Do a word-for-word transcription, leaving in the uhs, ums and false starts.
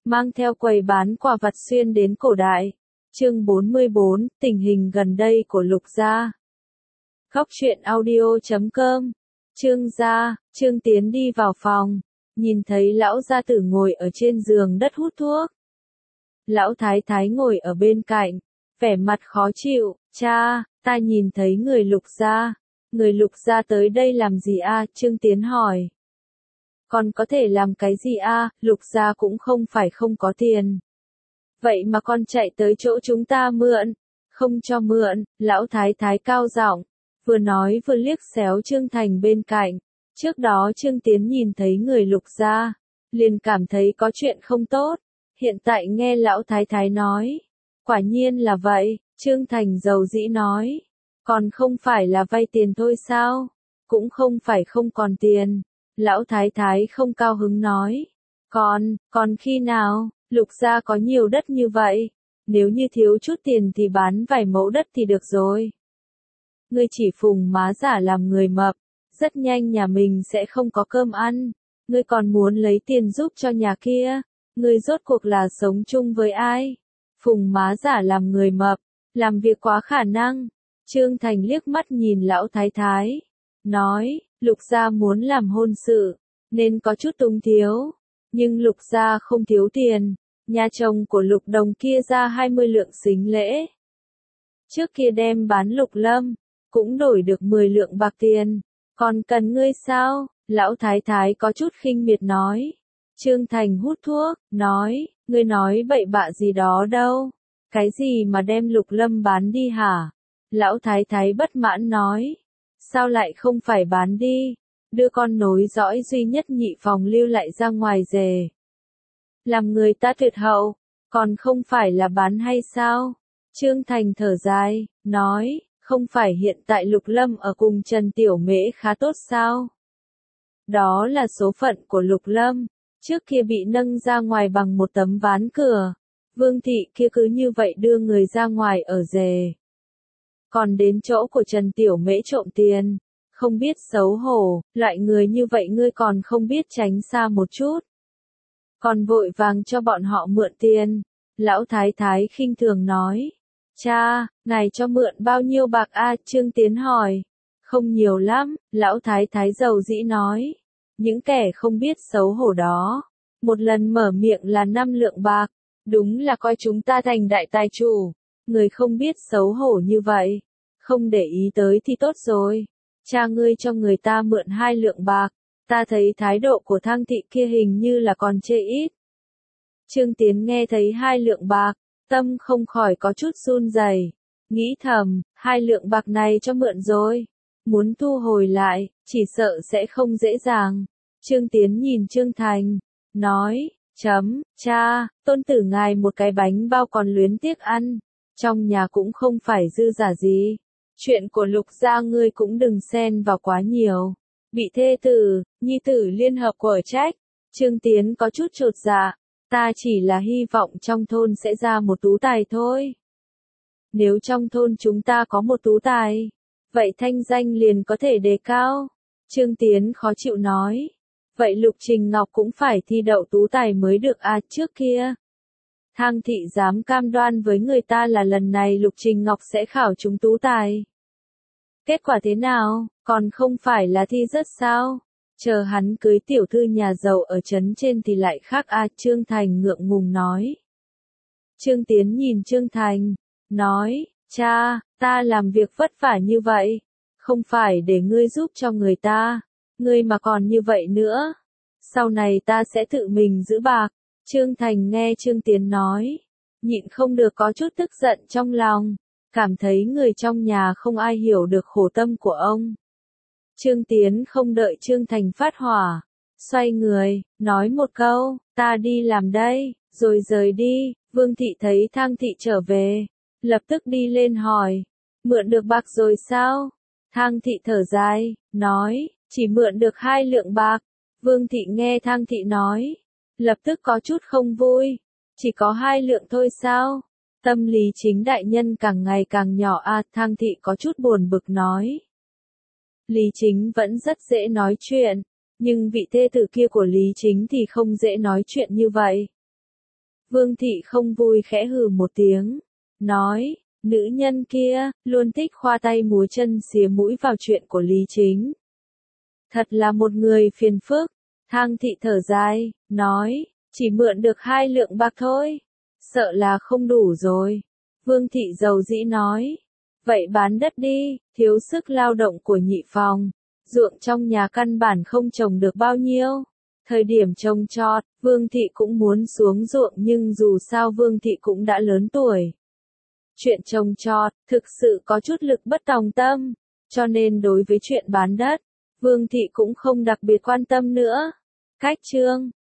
mang theo quầy bán quà vặt xuyên đến cổ đại. Chương bốn mươi bốn, tình hình gần đây của Lục gia. Góc truyện audio chấm com. Trương gia, Trương Tiến đi vào phòng, nhìn thấy lão gia tử ngồi ở trên giường đất hút thuốc. Lão thái thái ngồi ở bên cạnh, vẻ mặt khó chịu, cha, ta nhìn thấy người Lục gia. Người Lục gia tới đây làm gì a? Trương Tiến hỏi. Còn có thể làm cái gì a? Lục gia cũng không phải không có tiền. Vậy mà con chạy tới chỗ chúng ta mượn. Không cho mượn, lão thái thái cao giọng, vừa nói vừa liếc xéo Trương Thành bên cạnh. Trước đó Trương Tiến nhìn thấy người Lục gia, liền cảm thấy có chuyện không tốt. Hiện tại nghe lão thái thái nói, quả nhiên là vậy, Trương Thành dầu dĩ nói. Còn không phải là vay tiền thôi sao? Cũng không phải không còn tiền. Lão thái thái không cao hứng nói. Còn, còn khi nào, Lục gia có nhiều đất như vậy? Nếu như thiếu chút tiền thì bán vài mẫu đất thì được rồi. Ngươi chỉ phùng má giả làm người mập, rất nhanh nhà mình sẽ không có cơm ăn. Ngươi còn muốn lấy tiền giúp cho nhà kia. Ngươi rốt cuộc là sống chung với ai? Phùng má giả làm người mập, làm việc quá khả năng. Trương Thành liếc mắt nhìn lão thái thái, nói, Lục gia muốn làm hôn sự, nên có chút túng thiếu, nhưng Lục gia không thiếu tiền, nhà chồng của Lục Đồng kia ra hai mươi lượng sính lễ. Trước kia đem bán Lục Lâm, cũng đổi được mười lượng bạc tiền, còn cần ngươi sao? Lão thái thái có chút khinh miệt nói. Trương Thành hút thuốc, nói, ngươi nói bậy bạ gì đó đâu, cái gì mà đem Lục Lâm bán đi hả? Lão thái thái bất mãn nói, sao lại không phải bán đi, đưa con nối dõi duy nhất nhị phòng lưu lại ra ngoài rề. Làm người ta tuyệt hậu, còn không phải là bán hay sao? Trương Thành thở dài, nói, không phải hiện tại Lục Lâm ở cùng Trần Tiểu Mễ khá tốt sao? Đó là số phận của Lục Lâm, trước kia bị nâng ra ngoài bằng một tấm ván cửa, Vương thị kia cứ như vậy đưa người ra ngoài ở rề. Còn đến chỗ của Trần Tiểu Mễ trộm tiền, không biết xấu hổ, loại người như vậy ngươi còn không biết tránh xa một chút. Còn vội vàng cho bọn họ mượn tiền, lão thái thái khinh thường nói. Cha, ngài cho mượn bao nhiêu bạc a? Trương Tiến hỏi. Không nhiều lắm, lão thái thái dầu dĩ nói. Những kẻ không biết xấu hổ đó, một lần mở miệng là năm lượng bạc, đúng là coi chúng ta thành đại tài chủ. Người không biết xấu hổ như vậy, không để ý tới thì tốt rồi. Cha ngươi cho người ta mượn hai lượng bạc, ta thấy thái độ của Thang thị kia hình như là còn chê ít. Trương Tiến nghe thấy hai lượng bạc, tâm không khỏi có chút run rẩy, nghĩ thầm, hai lượng bạc này cho mượn rồi, muốn thu hồi lại, chỉ sợ sẽ không dễ dàng. Trương Tiến nhìn Trương Thành, nói, chấm, cha, tôn tử ngài một cái bánh bao còn luyến tiếc ăn. Trong nhà cũng không phải dư giả gì. Chuyện của Lục gia ngươi cũng đừng xen vào quá nhiều. Bị thê tử, nhi tử liên hợp quở trách. Trương Tiến có chút chột dạ. Ta chỉ là hy vọng trong thôn sẽ ra một tú tài thôi. Nếu trong thôn chúng ta có một tú tài, vậy thanh danh liền có thể đề cao. Trương Tiến khó chịu nói. Vậy Lục Trình Ngọc cũng phải thi đậu tú tài mới được à? Trước kia Thang thị dám cam đoan với người ta là lần này Lục Trình Ngọc sẽ khảo trúng tú tài. Kết quả thế nào, còn không phải là thi rớt sao? Chờ hắn cưới tiểu thư nhà giàu ở trấn trên thì lại khác a? Trương Thành ngượng ngùng nói. Trương Tiến nhìn Trương Thành, nói, cha, ta làm việc vất vả như vậy, không phải để ngươi giúp cho người ta, ngươi mà còn như vậy nữa, sau này ta sẽ tự mình giữ bạc. Trương Thành nghe Trương Tiến nói, nhịn không được có chút tức giận trong lòng, cảm thấy người trong nhà không ai hiểu được khổ tâm của ông. Trương Tiến không đợi Trương Thành phát hỏa, xoay người, nói một câu, ta đi làm đây, rồi rời đi. Vương thị thấy Thang thị trở về, lập tức đi lên hỏi, mượn được bạc rồi sao? Thang thị thở dài, nói, chỉ mượn được hai lượng bạc. Vương thị nghe Thang thị nói, lập tức có chút không vui, chỉ có hai lượng thôi sao? Tâm lý Chính đại nhân càng ngày càng nhỏ a? Thang thị có chút buồn bực nói. Lý Chính vẫn rất dễ nói chuyện, nhưng vị thê tử kia của Lý Chính thì không dễ nói chuyện như vậy. Vương thị không vui khẽ hừ một tiếng, nói, nữ nhân kia, luôn thích khoa tay múa chân xía mũi vào chuyện của Lý Chính. Thật là một người phiền phức. Thang thị thở dài, nói, chỉ mượn được hai lượng bạc thôi. Sợ là không đủ rồi. Vương thị dầu dĩ nói, vậy bán đất đi, thiếu sức lao động của nhị phòng. Ruộng trong nhà căn bản không trồng được bao nhiêu. Thời điểm trồng trọt, Vương thị cũng muốn xuống ruộng nhưng dù sao Vương thị cũng đã lớn tuổi. Chuyện trồng trọt, thực sự có chút lực bất tòng tâm, cho nên đối với chuyện bán đất, Vương thị cũng không đặc biệt quan tâm nữa. Cách chương